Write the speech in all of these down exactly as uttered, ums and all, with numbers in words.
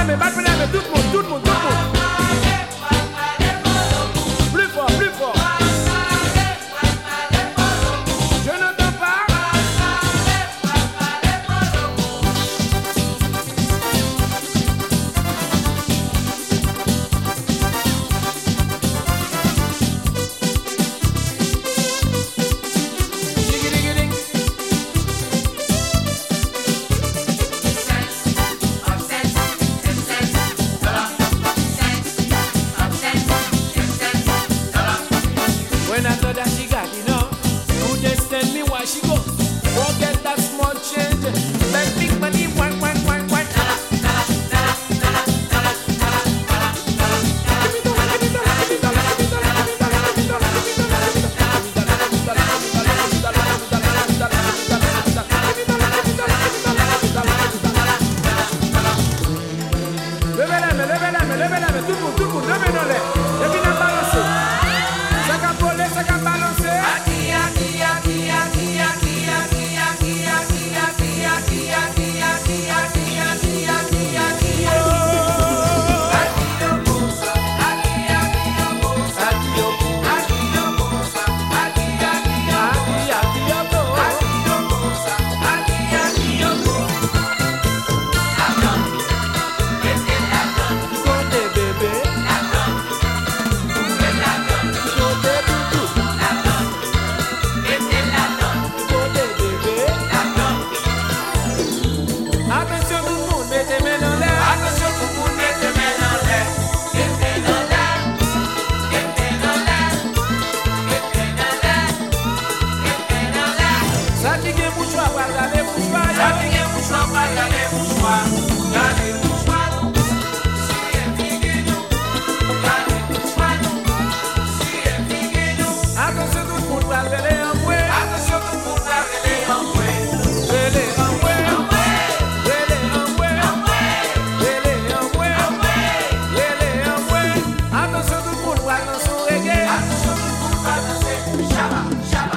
mais pas de mais tout le monde, tout le monde, tout le monde. Plus fort, plus fort. Je n'entends pas. When I know that she got enough, who just tell me why she go? Forget that small change, like big money, one, one, one, one. Levez la main, levez la main, levez la main, tout le monde, tout le monde, levez nos lèvres. Et puis n'a pas lancé. Ça qu'a volé, ça qu'a balancé. Aki, aki, aki, aki, aki, aki, aki, aki, aki, aki, aki, aki, aki, aki, aki, aki, oh. Aki yo bosa, aki, aki yo bosa, aki yo bosa, aki yo bosa, aki, aki yo bosa, aki yo bosa, aki aki yo bosa. La donne, qu'est-ce que la donne? Côté bébé, la donne, où est la donne? Côté toutou, la donne, qu'est-ce que la donne? Côté bébé, la donne. Attention tout le monde, mettez main dans l'air. Attention tout le monde, mettez main dans l'air. Mettez dans l'air, mettez dans l'air, mettez dans l'air, mettez dans l'air. Ça qui est mouchoir, regardez mouchoir. Ça qui est mouchoir, regardez mouchoir. Regardez mouchoir, si elle figue nous. Regardez mouchoir, si elle figue nous. Attention tout le monde, regardez en bouée. Attention tout le monde, regardez en bouée. Regardez en bouée. Regardez en bouée. Regardez en bouée. Regardez en bouée. Attention tout le monde, regardez son reggae. Attention tout le monde, regardez Shabba, Shabba,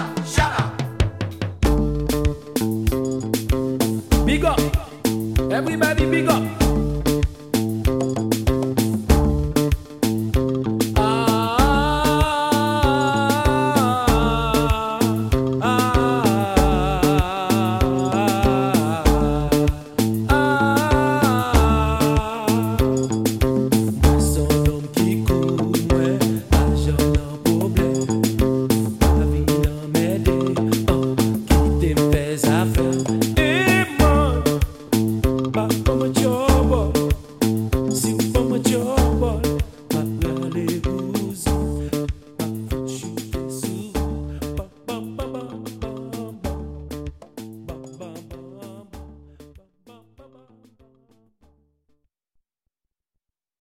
Shabba. Big up, everybody big up.